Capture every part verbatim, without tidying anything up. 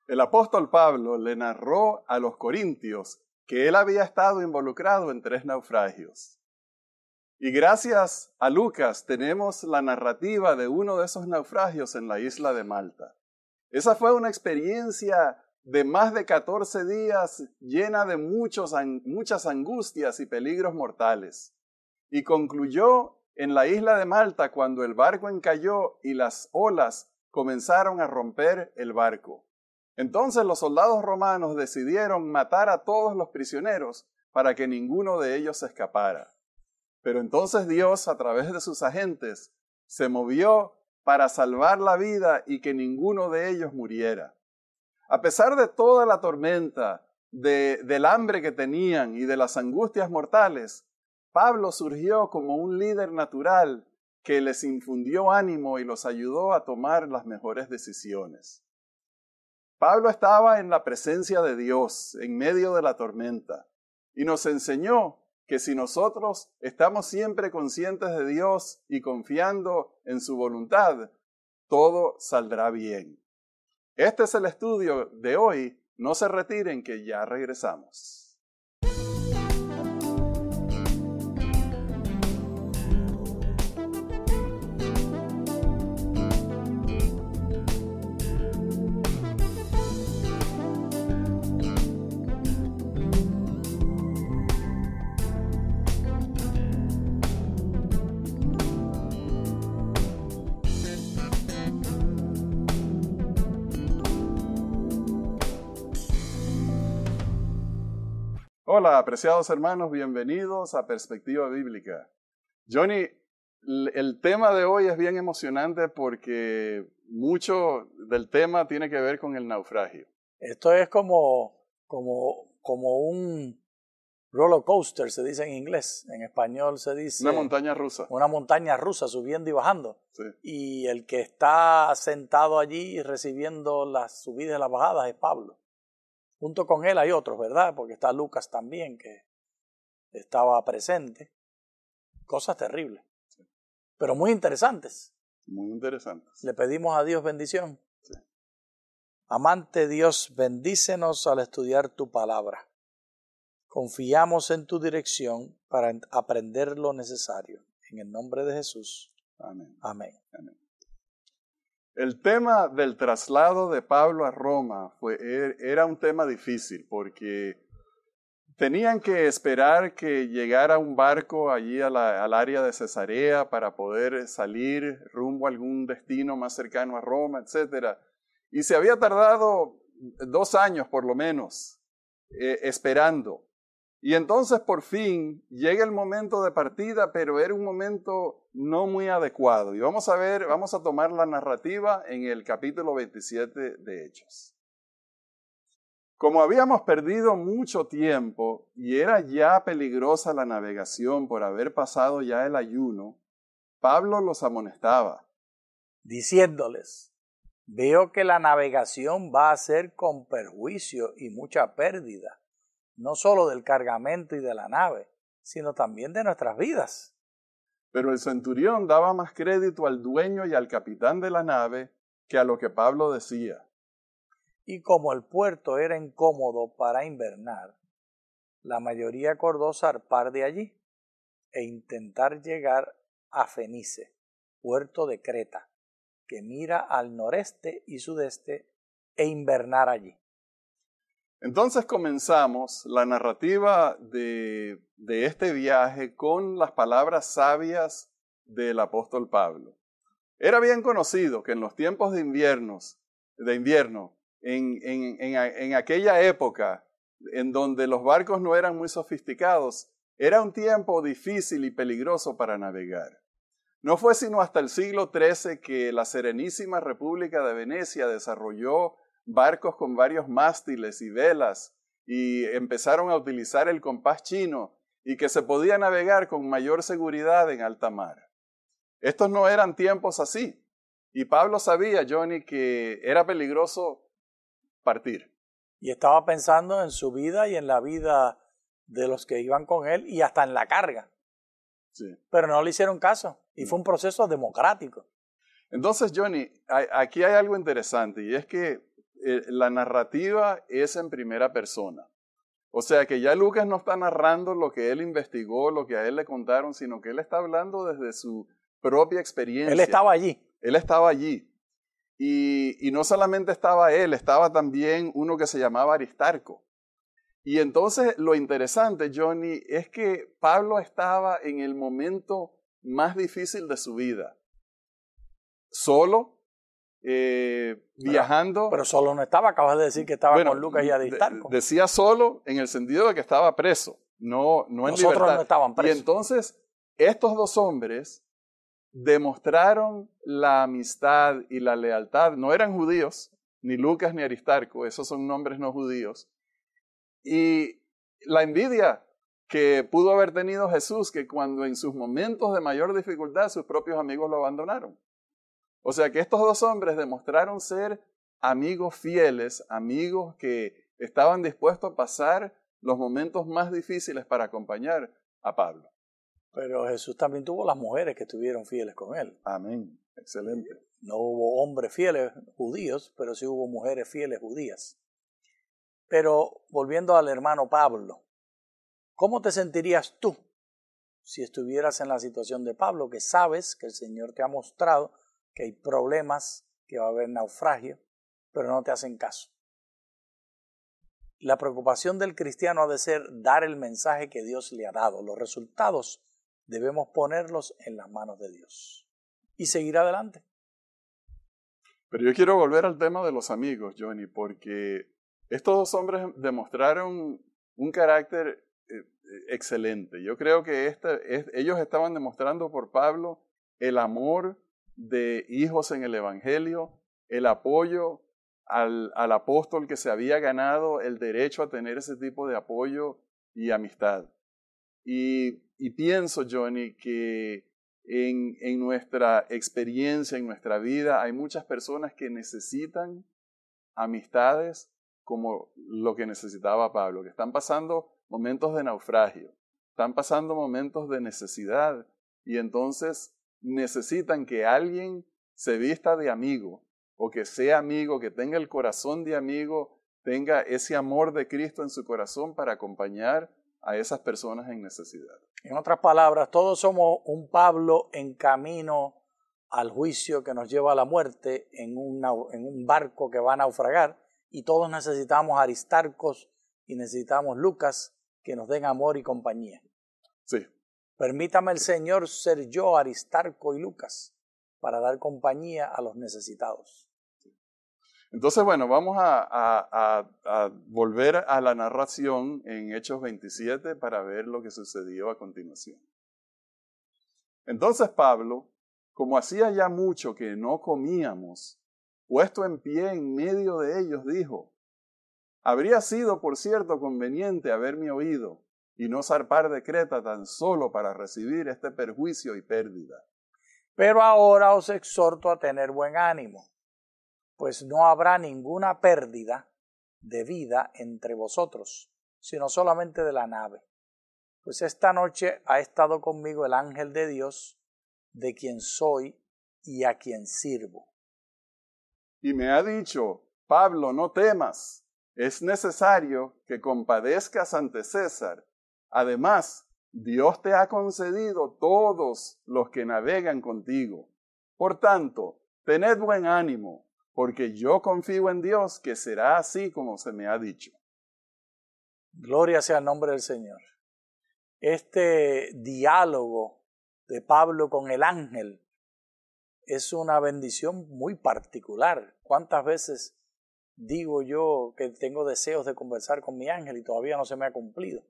El apóstol Pablo le narró a los corintios que él había estado involucrado en tres naufragios. Y gracias a Lucas tenemos la narrativa de uno de esos naufragios en la isla de Malta. Esa fue una experiencia de más de catorce días llena de muchos, muchas angustias y peligros mortales. Y concluyó en la isla de Malta cuando el barco encalló y las olas comenzaron a romper el barco. Entonces los soldados romanos decidieron matar a todos los prisioneros para que ninguno de ellos escapara. Pero entonces Dios, a través de sus agentes, se movió para salvar la vida y que ninguno de ellos muriera. A pesar de toda la tormenta, de, del hambre que tenían y de las angustias mortales, Pablo surgió como un líder natural que les infundió ánimo y los ayudó a tomar las mejores decisiones. Pablo estaba en la presencia de Dios en medio de la tormenta y nos enseñó que si nosotros estamos siempre conscientes de Dios y confiando en su voluntad, todo saldrá bien. Este es el estudio de hoy. No se retiren, que ya regresamos. Hola, apreciados hermanos, bienvenidos a Perspectiva Bíblica. Johnny, el tema de hoy es bien emocionante porque mucho del tema tiene que ver con el naufragio. Esto es como, como, como un roller coaster, se dice en inglés. En español se dice... Una montaña rusa. Una montaña rusa, subiendo y bajando. Sí. Y el que está sentado allí recibiendo las subidas y las bajadas es Pablo. Junto con él hay otros, ¿verdad? Porque está Lucas también, que estaba presente. Cosas terribles, sí, pero muy interesantes. Muy interesantes. Le pedimos a Dios bendición. Sí. Amante Dios, bendícenos al estudiar tu palabra. Confiamos en tu dirección para aprender lo necesario. En el nombre de Jesús. Amén. Amén. Amén. El tema del traslado de Pablo a Roma fue, era un tema difícil porque tenían que esperar que llegara un barco allí a la, al área de Cesarea para poder salir rumbo a algún destino más cercano a Roma, etcétera. Y se había tardado dos años por lo menos eh, esperando. Y entonces por fin llega el momento de partida, pero era un momento no muy adecuado. Y vamos a ver, vamos a tomar la narrativa en el capítulo veintisiete de Hechos. Como habíamos perdido mucho tiempo y era ya peligrosa la navegación por haber pasado ya el ayuno, Pablo los amonestaba, diciéndoles: veo que la navegación va a ser con perjuicio y mucha pérdida, no solo del cargamento y de la nave, sino también de nuestras vidas. Pero el centurión daba más crédito al dueño y al capitán de la nave que a lo que Pablo decía. Y como el puerto era incómodo para invernar, la mayoría acordó zarpar de allí e intentar llegar a Fenice, puerto de Creta, que mira al noreste y sudeste, e invernar allí. Entonces comenzamos la narrativa de, de este viaje con las palabras sabias del apóstol Pablo. Era bien conocido que en los tiempos de, inviernos, de invierno, en, en, en, en aquella época en donde los barcos no eran muy sofisticados, era un tiempo difícil y peligroso para navegar. No fue sino hasta el siglo trece que la Serenísima República de Venecia desarrolló barcos con varios mástiles y velas y empezaron a utilizar el compás chino y que se podía navegar con mayor seguridad en alta mar. Estos no eran tiempos así y Pablo sabía, Johnny, que era peligroso partir. Y estaba pensando en su vida y en la vida de los que iban con él y hasta en la carga. Sí. Pero no le hicieron caso y no. Fue un proceso democrático. Entonces, Johnny, hay, aquí hay algo interesante y es que eh, la narrativa es en primera persona. O sea que ya Lucas no está narrando lo que él investigó, lo que a él le contaron, sino que él está hablando desde su propia experiencia. Él estaba allí. Él estaba allí. Y, y no solamente estaba él, estaba también uno que se llamaba Aristarco. Y entonces lo interesante, Johnny, es que Pablo estaba en el momento más difícil de su vida. Solo, eh, pero, viajando. Pero solo no estaba, acabas de decir que estaba bueno, con Lucas y Aristarco. De, decía solo en el sentido de que estaba preso, no, no en Nosotros libertad. no estaban presos. Y entonces estos dos hombres demostraron la amistad y la lealtad. No eran judíos, ni Lucas ni Aristarco, esos son nombres no judíos. Y la envidia que pudo haber tenido Jesús, que cuando en sus momentos de mayor dificultad sus propios amigos lo abandonaron. O sea que estos dos hombres demostraron ser amigos fieles, amigos que estaban dispuestos a pasar los momentos más difíciles para acompañar a Pablo. Pero Jesús también tuvo las mujeres que estuvieron fieles con él. Amén. Excelente. No hubo hombres fieles judíos, pero sí hubo mujeres fieles judías. Pero volviendo al hermano Pablo, ¿cómo te sentirías tú si estuvieras en la situación de Pablo, que sabes que el Señor te ha mostrado que hay problemas, que va a haber naufragio, pero no te hacen caso? La preocupación del cristiano ha de ser dar el mensaje que Dios le ha dado. Los resultados debemos ponerlos en las manos de Dios y seguir adelante. Pero yo quiero volver al tema de los amigos, Johnny, porque estos dos hombres demostraron un carácter eh, excelente. Yo creo que este, es, ellos estaban demostrando por Pablo el amor de hijos en el Evangelio, el apoyo al, al apóstol que se había ganado el derecho a tener ese tipo de apoyo y amistad. Y, y pienso, Johnny, que en, en nuestra experiencia, en nuestra vida, hay muchas personas que necesitan amistades como lo que necesitaba Pablo, que están pasando momentos de naufragio, están pasando momentos de necesidad y entonces necesitan que alguien se vista de amigo o que sea amigo, que tenga el corazón de amigo, tenga ese amor de Cristo en su corazón para acompañar a esas personas en necesidad. En otras palabras, todos somos un Pablo en camino al juicio que nos lleva a la muerte en un, en un barco que va a naufragar, y todos necesitamos Aristarcos y necesitamos Lucas que nos den amor y compañía. Sí. Permítame el Señor ser yo, Aristarco y Lucas, para dar compañía a los necesitados. Entonces, bueno, vamos a, a, a, a volver a la narración en Hechos veintisiete para ver lo que sucedió a continuación. Entonces Pablo, como hacía ya mucho que no comíamos, puesto en pie en medio de ellos, dijo: habría sido, por cierto, conveniente haberme oído y no zarpar de Creta tan solo para recibir este perjuicio y pérdida. Pero ahora os exhorto a tener buen ánimo, pues no habrá ninguna pérdida de vida entre vosotros, sino solamente de la nave. Pues esta noche ha estado conmigo el ángel de Dios, de quien soy y a quien sirvo. Y me ha dicho: Pablo, no temas, es necesario que compadezcas ante César. Además, Dios te ha concedido todos los que navegan contigo. Por tanto, tened buen ánimo, porque yo confío en Dios que será así como se me ha dicho. Gloria sea el nombre del Señor. Este diálogo de Pablo con el ángel es una bendición muy particular. ¿Cuántas veces digo yo que tengo deseos de conversar con mi ángel y todavía no se me ha cumplido?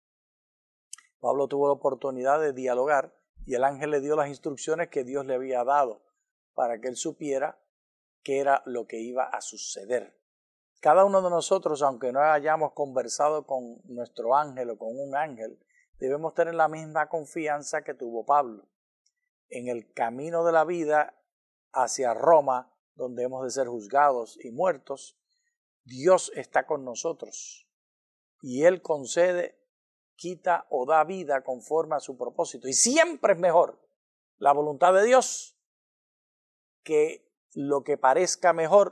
Pablo tuvo la oportunidad de dialogar y el ángel le dio las instrucciones que Dios le había dado para que él supiera qué era lo que iba a suceder. Cada uno de nosotros, aunque no hayamos conversado con nuestro ángel o con un ángel, debemos tener la misma confianza que tuvo Pablo. En el camino de la vida hacia Roma, donde hemos de ser juzgados y muertos, Dios está con nosotros y Él concede, quita o da vida conforme a su propósito. Y siempre es mejor la voluntad de Dios que lo que parezca mejor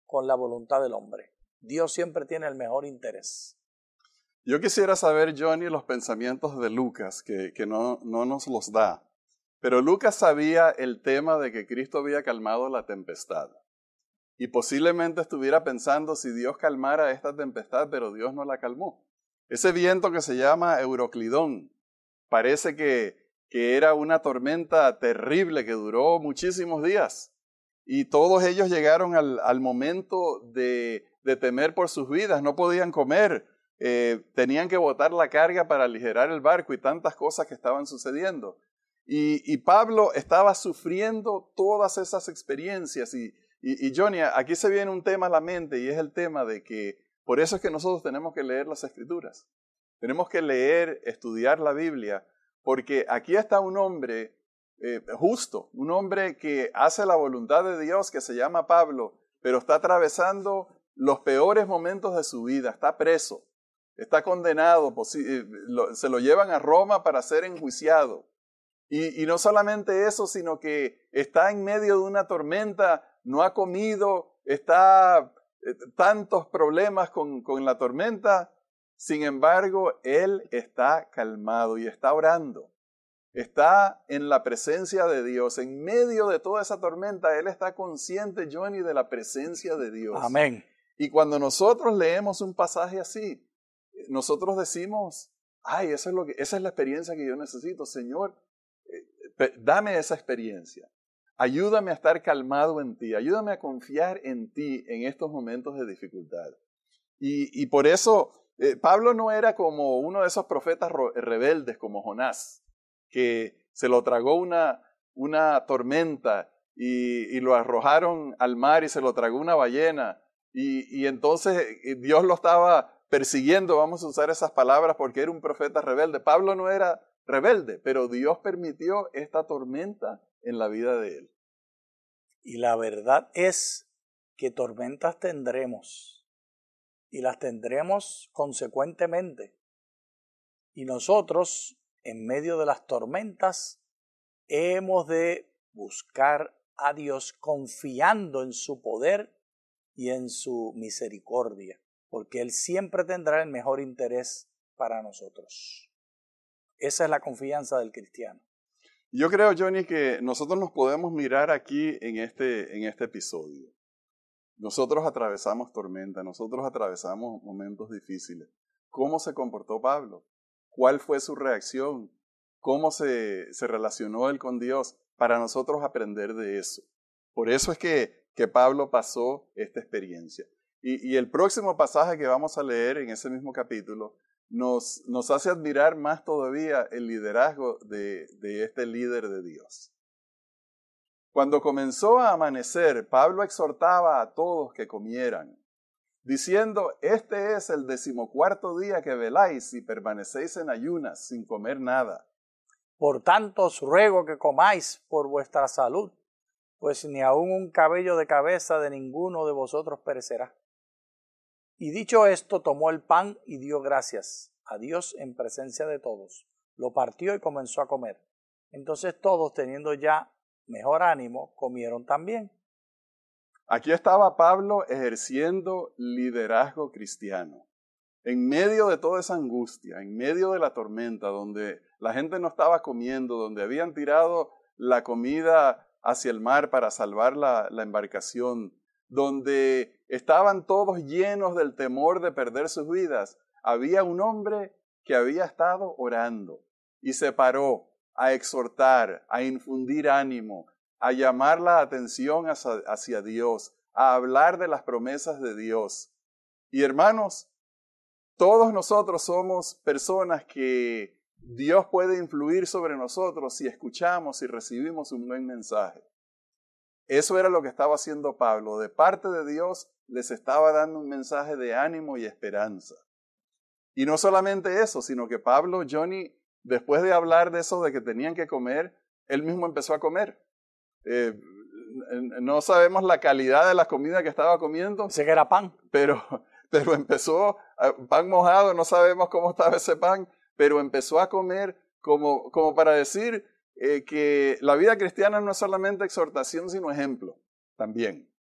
con la voluntad del hombre. Dios siempre tiene el mejor interés. Yo quisiera saber, Johnny, los pensamientos de Lucas, que, que no, no nos los da. Pero Lucas sabía el tema de que Cristo había calmado la tempestad. Y posiblemente estuviera pensando si Dios calmara esta tempestad, pero Dios no la calmó. Ese viento que se llama Euroclidón, parece que, que era una tormenta terrible que duró muchísimos días. Y todos ellos llegaron al, al momento de, de temer por sus vidas, no podían comer, eh, tenían que botar la carga para aligerar el barco y tantas cosas que estaban sucediendo. Y, y Pablo estaba sufriendo todas esas experiencias. Y, y, y Johnny, aquí se viene un tema a la mente y es el tema de que por eso es que nosotros tenemos que leer las Escrituras. Tenemos que leer, estudiar la Biblia, porque aquí está un hombre eh, justo, un hombre que hace la voluntad de Dios, que se llama Pablo, pero está atravesando los peores momentos de su vida, está preso, está condenado, se lo llevan a Roma para ser enjuiciado. Y, y no solamente eso, sino que está en medio de una tormenta, no ha comido, está eh, tantos problemas con, con la tormenta. Sin embargo, él está calmado y está orando. Está en la presencia de Dios. En medio de toda esa tormenta, él está consciente, Johnny, de la presencia de Dios. Amén. Y cuando nosotros leemos un pasaje así, nosotros decimos, ay, eso es lo que, esa es la experiencia que yo necesito, Señor. Dame esa experiencia. Ayúdame a estar calmado en ti. Ayúdame a confiar en ti en estos momentos de dificultad. Y, y por eso eh, Pablo no era como uno de esos profetas rebeldes como Jonás, que se lo tragó una, una tormenta y, y lo arrojaron al mar y se lo tragó una ballena. Y, y entonces Dios lo estaba persiguiendo, vamos a usar esas palabras, porque era un profeta rebelde. Pablo no era rebelde, pero Dios permitió esta tormenta en la vida de él. Y la verdad es que tormentas tendremos, y las tendremos consecuentemente. Y nosotros, en medio de las tormentas, hemos de buscar a Dios confiando en su poder y en su misericordia, porque Él siempre tendrá el mejor interés para nosotros. Esa es la confianza del cristiano. Yo creo, Johnny, que nosotros nos podemos mirar aquí en este, en este episodio. Nosotros atravesamos tormenta, nosotros atravesamos momentos difíciles. ¿Cómo se comportó Pablo? ¿Cuál fue su reacción? ¿Cómo se, se relacionó él con Dios? Para nosotros aprender de eso. Por eso es que, que Pablo pasó esta experiencia. Y, y el próximo pasaje que vamos a leer en ese mismo capítulo Nos, nos hace admirar más todavía el liderazgo de, de este líder de Dios. Cuando comenzó a amanecer, Pablo exhortaba a todos que comieran, diciendo, este es el decimocuarto día que veláis y permanecéis en ayunas sin comer nada. Por tanto os ruego que comáis por vuestra salud, pues ni aun un cabello de cabeza de ninguno de vosotros perecerá. Y dicho esto, tomó el pan y dio gracias a Dios en presencia de todos. Lo partió y comenzó a comer. Entonces todos, teniendo ya mejor ánimo, comieron también. Aquí estaba Pablo ejerciendo liderazgo cristiano. En medio de toda esa angustia, en medio de la tormenta, donde la gente no estaba comiendo, donde habían tirado la comida hacia el mar para salvar la, la embarcación, donde estaban todos llenos del temor de perder sus vidas, había un hombre que había estado orando y se paró a exhortar, a infundir ánimo, a llamar la atención hacia, hacia Dios, a hablar de las promesas de Dios. Y hermanos, todos nosotros somos personas que Dios puede influir sobre nosotros si escuchamos y recibimos un buen mensaje. Eso era lo que estaba haciendo Pablo. De parte de Dios les estaba dando un mensaje de ánimo y esperanza. Y no solamente eso, sino que Pablo, Johnny, después de hablar de eso, de que tenían que comer, él mismo empezó a comer. Eh, no sabemos la calidad de la comida que estaba comiendo. Sé que era pan. Pero, pero empezó, pan mojado, no sabemos cómo estaba ese pan, pero empezó a comer como, como para decir eh, que la vida cristiana no es solamente exhortación, sino ejemplo también.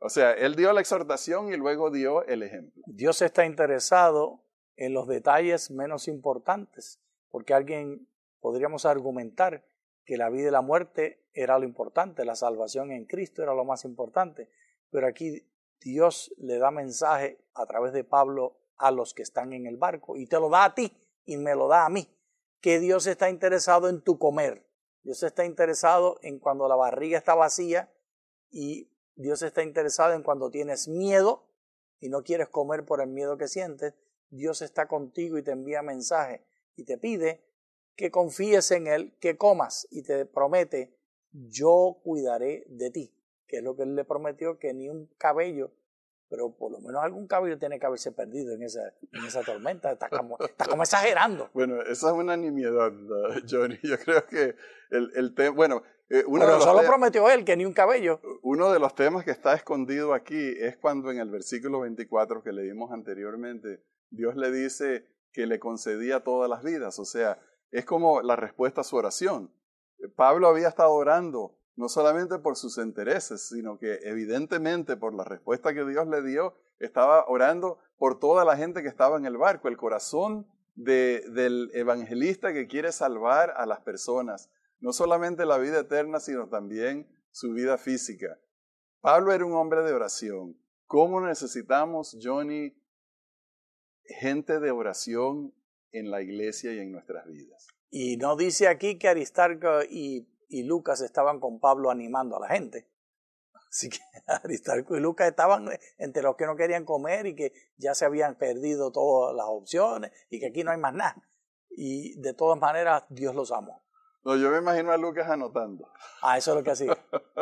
O sea, él dio la exhortación y luego dio el ejemplo. Dios está interesado en los detalles menos importantes, porque alguien podríamos argumentar que la vida y la muerte era lo importante, la salvación en Cristo era lo más importante, pero aquí Dios le da mensaje a través de Pablo a los que están en el barco y te lo da a ti y me lo da a mí, que Dios está interesado en tu comer, Dios está interesado en cuando la barriga está vacía y Dios está interesado en cuando tienes miedo y no quieres comer por el miedo que sientes. Dios está contigo y te envía mensaje y te pide que confíes en Él, que comas y te promete, yo cuidaré de ti, que es lo que Él le prometió, que ni un cabello, pero por lo menos algún cabello tiene que haberse perdido en esa, en esa tormenta. Está como, está como exagerando. Bueno, esa es una nimiedad, Johnny. Yo creo que el, el tema, bueno, eh, uno pero de los solo te- prometió Él que ni un cabello. Uno de los temas que está escondido aquí es cuando en el versículo veinticuatro que leímos anteriormente, Dios le dice que le concedía todas las vidas. O sea, es como la respuesta a su oración. Pablo había estado orando no solamente por sus intereses, sino que evidentemente por la respuesta que Dios le dio, estaba orando por toda la gente que estaba en el barco, el corazón de, del evangelista que quiere salvar a las personas, no solamente la vida eterna, sino también su vida física. Pablo era un hombre de oración. ¿Cómo necesitamos, Johnny, gente de oración en la iglesia y en nuestras vidas? Y no dice aquí que Aristarco y, y Lucas estaban con Pablo animando a la gente. Así que Aristarco y Lucas estaban entre los que no querían comer y que ya se habían perdido todas las opciones y que aquí no hay más nada. Y de todas maneras, Dios los amó. No, yo me imagino a Lucas anotando. Ah, eso es lo que hacía.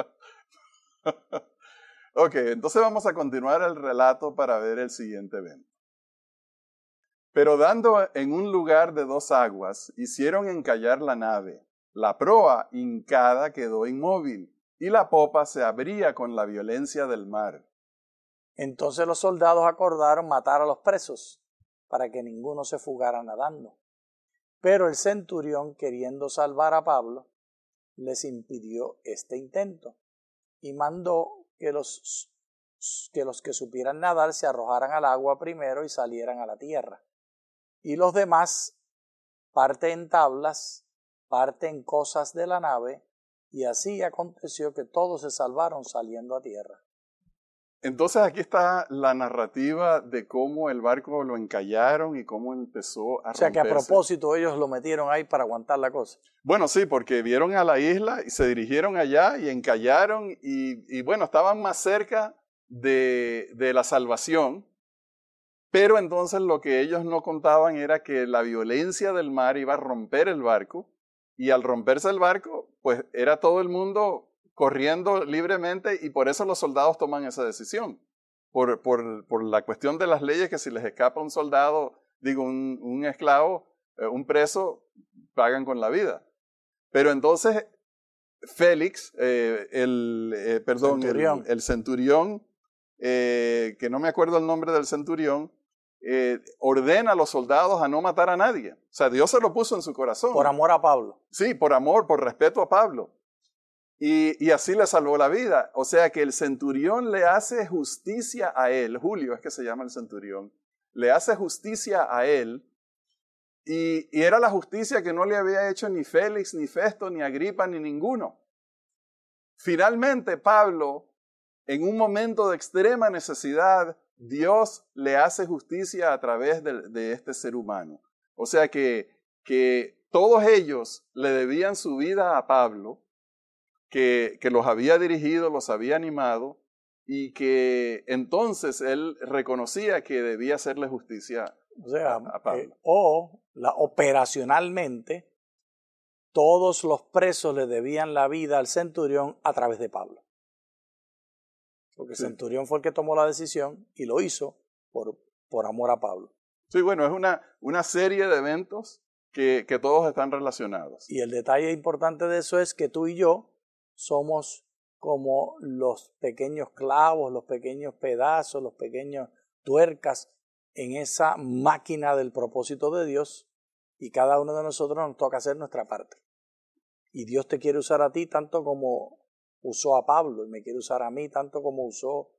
Ok, entonces vamos a continuar el relato para ver el siguiente evento. Pero dando en un lugar de dos aguas, hicieron encallar la nave. La proa, hincada, quedó inmóvil, y la popa se abría con la violencia del mar. Entonces los soldados acordaron matar a los presos, para que ninguno se fugara nadando. Pero el centurión, queriendo salvar a Pablo, les impidió este intento, y mandó que los, que los que supieran nadar se arrojaran al agua primero y salieran a la tierra. Y los demás, parte en tablas, parte en cosas de la nave, y así aconteció que todos se salvaron saliendo a tierra. Entonces aquí está la narrativa de cómo el barco lo encallaron y cómo empezó a O sea que a romperse. propósito ellos lo metieron ahí para aguantar la cosa. Bueno, sí, porque vieron a la isla y se dirigieron allá y encallaron y, y bueno, estaban más cerca de, de la salvación, pero entonces lo que ellos no contaban era que la violencia del mar iba a romper el barco y al romperse el barco, pues era todo el mundo corriendo libremente y por eso los soldados toman esa decisión, por, por, por la cuestión de las leyes que si les escapa un soldado, digo un, un esclavo, eh, un preso, pagan con la vida. Pero entonces Félix, eh, el, eh, perdón, Centurión. el, el centurión, eh, que no me acuerdo el nombre del centurión, eh, ordena a los soldados a no matar a nadie. O sea, Dios se lo puso en su corazón. Por amor a Pablo. Sí, por amor, por respeto a Pablo. Y, y así le salvó la vida. O sea que el centurión le hace justicia a él. Julio es que se llama el centurión. Le hace justicia a él. Y, y era la justicia que no le había hecho ni Félix, ni Festo, ni Agripa, ni ninguno. Finalmente, Pablo, en un momento de extrema necesidad, Dios le hace justicia a través de, de este ser humano. O sea que, que todos ellos le debían su vida a Pablo, que, que los había dirigido, los había animado, y que entonces él reconocía que debía hacerle justicia O sea, a, a Pablo. eh, o la, operacionalmente, todos los presos le debían la vida al centurión a través de Pablo. Porque Sí. el centurión fue el que tomó la decisión y lo hizo por, por amor a Pablo. Sí, bueno, es una, una serie de eventos que, que todos están relacionados. Y el detalle importante de eso es que tú y yo somos como los pequeños clavos, los pequeños pedazos, los pequeños tuercas en esa máquina del propósito de Dios, y cada uno de nosotros nos toca hacer nuestra parte. Y Dios te quiere usar a ti tanto como usó a Pablo, y me quiere usar a mí tanto como usó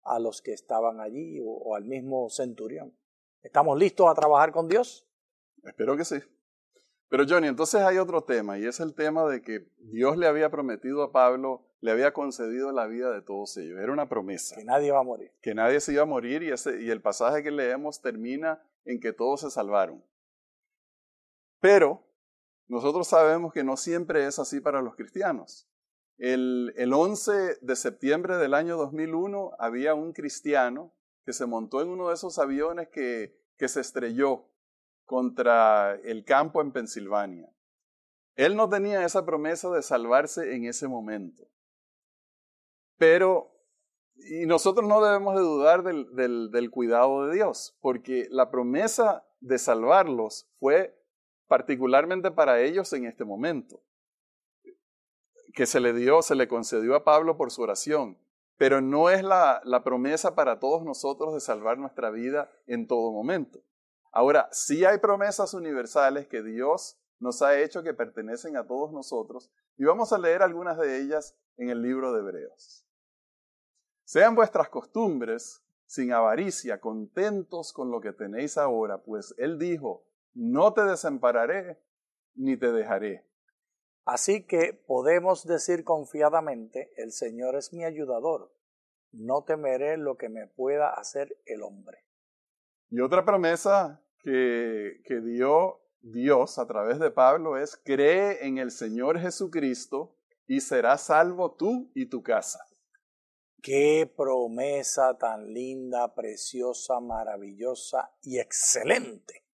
a los que estaban allí o, o al mismo centurión. ¿Estamos listos a trabajar con Dios? Espero que sí. Pero Johnny, entonces hay otro tema, y es el tema de que Dios le había prometido a Pablo, le había concedido la vida de todos ellos. Era una promesa. Que nadie va a morir. Que nadie se iba a morir, y, ese, y el pasaje que leemos termina en que todos se salvaron. Pero nosotros sabemos que no siempre es así para los cristianos. El, el once de septiembre del año dos mil uno había un cristiano que se montó en uno de esos aviones que, que se estrelló contra el campo en Pensilvania. Él no tenía esa promesa de salvarse en ese momento. Pero, y nosotros no debemos de dudar del, del, del cuidado de Dios, porque la promesa de salvarlos fue particularmente para ellos en este momento, que se le dio, se le concedió a Pablo por su oración, pero no es la, la promesa para todos nosotros de salvar nuestra vida en todo momento. Ahora, sí hay promesas universales que Dios nos ha hecho que pertenecen a todos nosotros, y vamos a leer algunas de ellas en el libro de Hebreos. Sean vuestras costumbres sin avaricia, contentos con lo que tenéis ahora, pues Él dijo, no te desampararé ni te dejaré. Así que podemos decir confiadamente, el Señor es mi ayudador, no temeré lo que me pueda hacer el hombre. Y otra promesa que, que dio Dios a través de Pablo es, cree en el Señor Jesucristo y serás salvo tú y tu casa. Qué promesa tan linda, preciosa, maravillosa y excelente.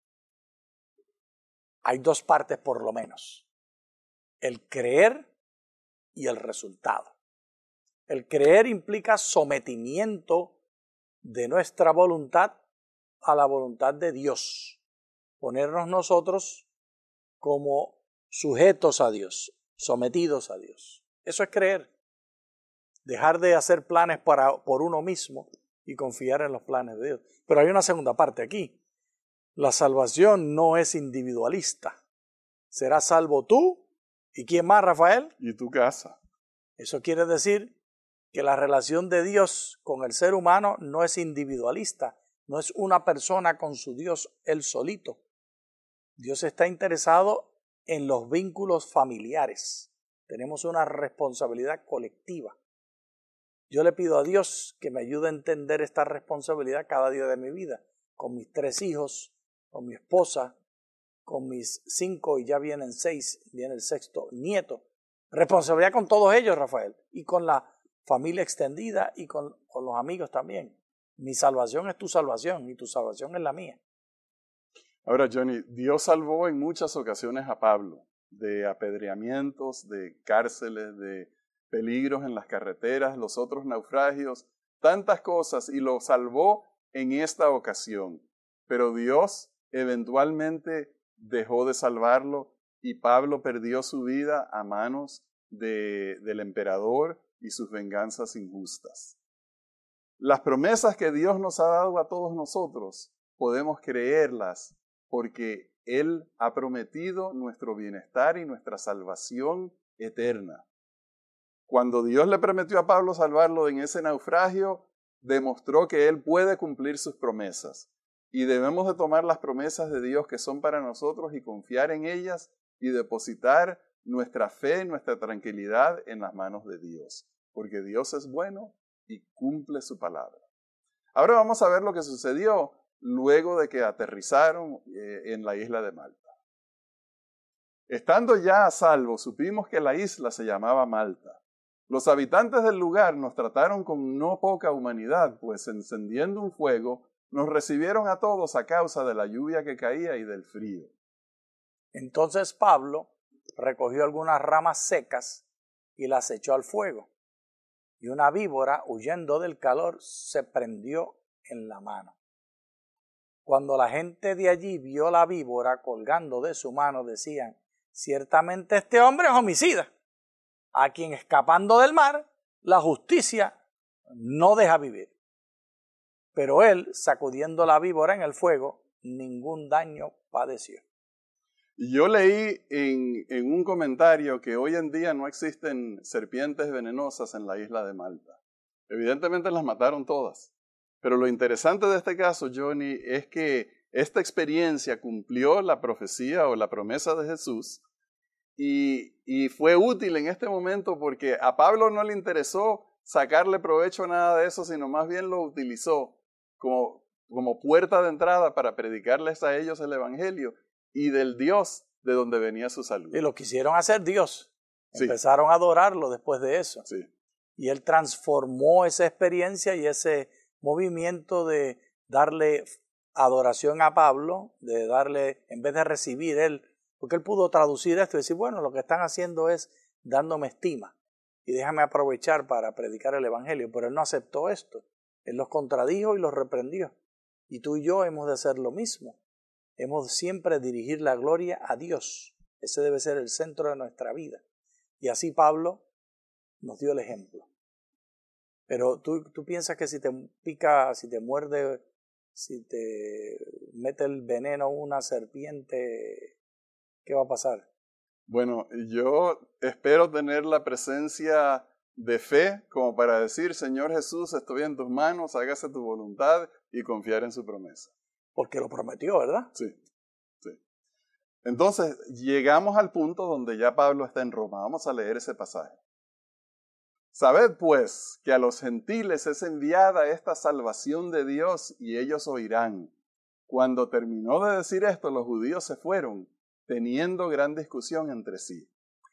Hay dos partes por lo menos. El creer y el resultado. El creer implica sometimiento de nuestra voluntad a la voluntad de Dios. Ponernos nosotros como sujetos a Dios, sometidos a Dios. Eso es creer. Dejar de hacer planes para, por uno mismo y confiar en los planes de Dios. Pero hay una segunda parte aquí. La salvación no es individualista. Serás salvo tú. ¿Y quién más, Rafael? Y tu casa. Eso quiere decir que la relación de Dios con el ser humano no es individualista, no es una persona con su Dios él solito. Dios está interesado en los vínculos familiares. Tenemos una responsabilidad colectiva. Yo le pido a Dios que me ayude a entender esta responsabilidad cada día de mi vida, con mis tres hijos, con mi esposa, con mis cinco y ya vienen seis, viene el sexto nieto. Responsabilidad con todos ellos, Rafael, y con la familia extendida y con, con los amigos también. Mi salvación es tu salvación y tu salvación es la mía. Ahora, Johnny, Dios salvó en muchas ocasiones a Pablo de apedreamientos, de cárceles, de peligros en las carreteras, los otros naufragios, tantas cosas, y lo salvó en esta ocasión. Pero Dios eventualmente dejó de salvarlo y Pablo perdió su vida a manos de, del emperador y sus venganzas injustas. Las promesas que Dios nos ha dado a todos nosotros podemos creerlas porque Él ha prometido nuestro bienestar y nuestra salvación eterna. Cuando Dios le prometió a Pablo salvarlo en ese naufragio, demostró que Él puede cumplir sus promesas. Y debemos de tomar las promesas de Dios que son para nosotros y confiar en ellas y depositar nuestra fe, nuestra tranquilidad en las manos de Dios. Porque Dios es bueno y cumple su palabra. Ahora vamos a ver lo que sucedió luego de que aterrizaron en la isla de Malta. Estando ya a salvo, supimos que la isla se llamaba Malta. Los habitantes del lugar nos trataron con no poca humanidad, pues encendiendo un fuego, nos recibieron a todos a causa de la lluvia que caía y del frío. Entonces Pablo recogió algunas ramas secas y las echó al fuego, y una víbora, huyendo del calor, se prendió en la mano. Cuando la gente de allí vio la víbora colgando de su mano, decían, ciertamente este hombre es homicida, a quien escapando del mar, la justicia no deja vivir. Pero él, sacudiendo la víbora en el fuego, ningún daño padeció. Y yo leí en, en un comentario que hoy en día no existen serpientes venenosas en la isla de Malta. Evidentemente las mataron todas. Pero lo interesante de este caso, Johnny, es que esta experiencia cumplió la profecía o la promesa de Jesús y, y fue útil en este momento porque a Pablo no le interesó sacarle provecho a nada de eso, sino más bien lo utilizó como, como puerta de entrada para predicarles a ellos el Evangelio y del Dios de donde venía su salud. Y lo quisieron hacer Dios. Sí. Empezaron a adorarlo después de eso. Sí. Y él transformó esa experiencia y ese movimiento de darle adoración a Pablo, de darle, en vez de recibir él, porque él pudo traducir esto y decir, bueno, lo que están haciendo es dándome estima y déjame aprovechar para predicar el Evangelio, pero él no aceptó esto, él los contradijo y los reprendió. Y tú y yo hemos de hacer lo mismo, hemos siempre de dirigir la gloria a Dios, ese debe ser el centro de nuestra vida. Y así Pablo nos dio el ejemplo. Pero tú, tú piensas que si te pica, si te muerde, si te mete el veneno una serpiente, ¿qué va a pasar? Bueno, yo espero tener la presencia de fe como para decir, Señor Jesús, estoy en tus manos, hágase tu voluntad y confiar en su promesa. Porque lo prometió, ¿verdad? Sí, sí. Entonces, llegamos al punto donde ya Pablo está en Roma. Vamos a leer ese pasaje. Sabed pues que a los gentiles es enviada esta salvación de Dios y ellos oirán. Cuando terminó de decir esto, los judíos se fueron, teniendo gran discusión entre sí.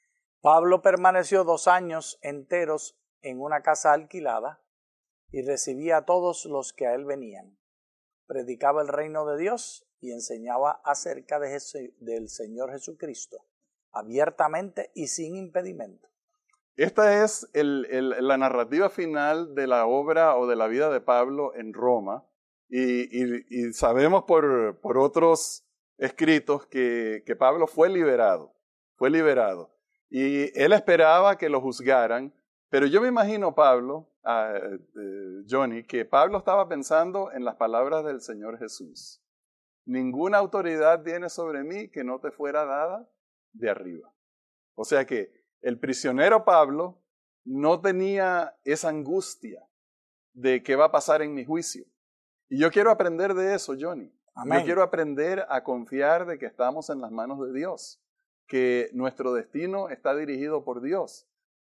Pablo permaneció dos años enteros en una casa alquilada y recibía a todos los que a él venían. Predicaba el reino de Dios y enseñaba acerca de Jesu- del Señor Jesucristo, abiertamente y sin impedimento. Esta es el, el, la narrativa final de la obra o de la vida de Pablo en Roma y, y, y sabemos por, por otros escritos que, que Pablo fue liberado, fue liberado y él esperaba que lo juzgaran, pero yo me imagino Pablo, uh, uh, Johnny, que Pablo estaba pensando en las palabras del Señor Jesús. Ninguna autoridad tiene sobre mí que no te fuera dada de arriba. O sea que el prisionero Pablo no tenía esa angustia de qué va a pasar en mi juicio. Y yo quiero aprender de eso, Johnny. Amén. Yo quiero aprender a confiar de que estamos en las manos de Dios, que nuestro destino está dirigido por Dios.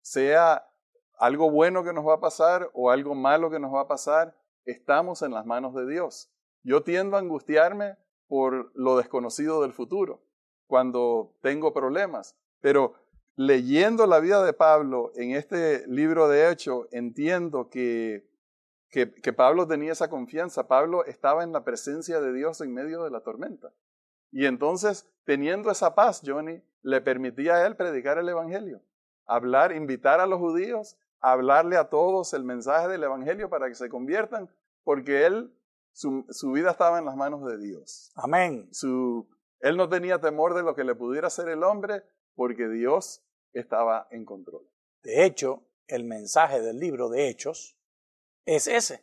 Sea algo bueno que nos va a pasar o algo malo que nos va a pasar, estamos en las manos de Dios. Yo tiendo a angustiarme por lo desconocido del futuro, cuando tengo problemas, pero leyendo la vida de Pablo en este libro de Hechos, entiendo que, que, que Pablo tenía esa confianza. Pablo estaba en la presencia de Dios en medio de la tormenta. Y entonces, teniendo esa paz, Johnny, le permitía a él predicar el Evangelio, hablar, invitar a los judíos, hablarle a todos el mensaje del Evangelio para que se conviertan, porque él, su, su vida estaba en las manos de Dios. Amén. Su, él no tenía temor de lo que le pudiera hacer el hombre, porque Dios estaba en control. De hecho, el mensaje del libro de Hechos es ese,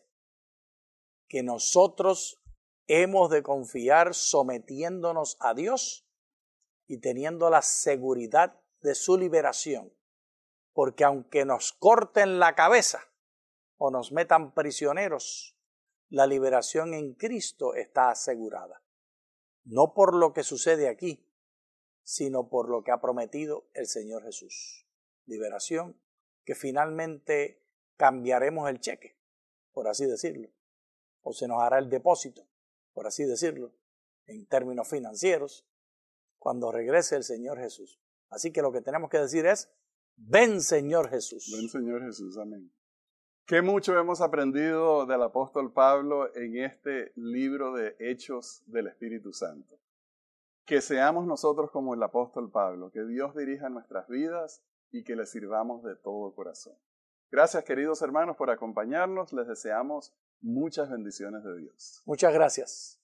que nosotros hemos de confiar sometiéndonos a Dios y teniendo la seguridad de su liberación, porque aunque nos corten la cabeza o nos metan prisioneros, la liberación en Cristo está asegurada, no por lo que sucede aquí, sino por lo que ha prometido el Señor Jesús. Liberación que finalmente cambiaremos el cheque, por así decirlo, o se nos hará el depósito, por así decirlo, en términos financieros, cuando regrese el Señor Jesús. Así que lo que tenemos que decir es, ven Señor Jesús. Ven Señor Jesús, amén. Qué mucho hemos aprendido del apóstol Pablo en este libro de Hechos del Espíritu Santo. Que seamos nosotros como el apóstol Pablo, que Dios dirija nuestras vidas y que le sirvamos de todo corazón. Gracias, queridos hermanos, por acompañarnos. Les deseamos muchas bendiciones de Dios. Muchas gracias.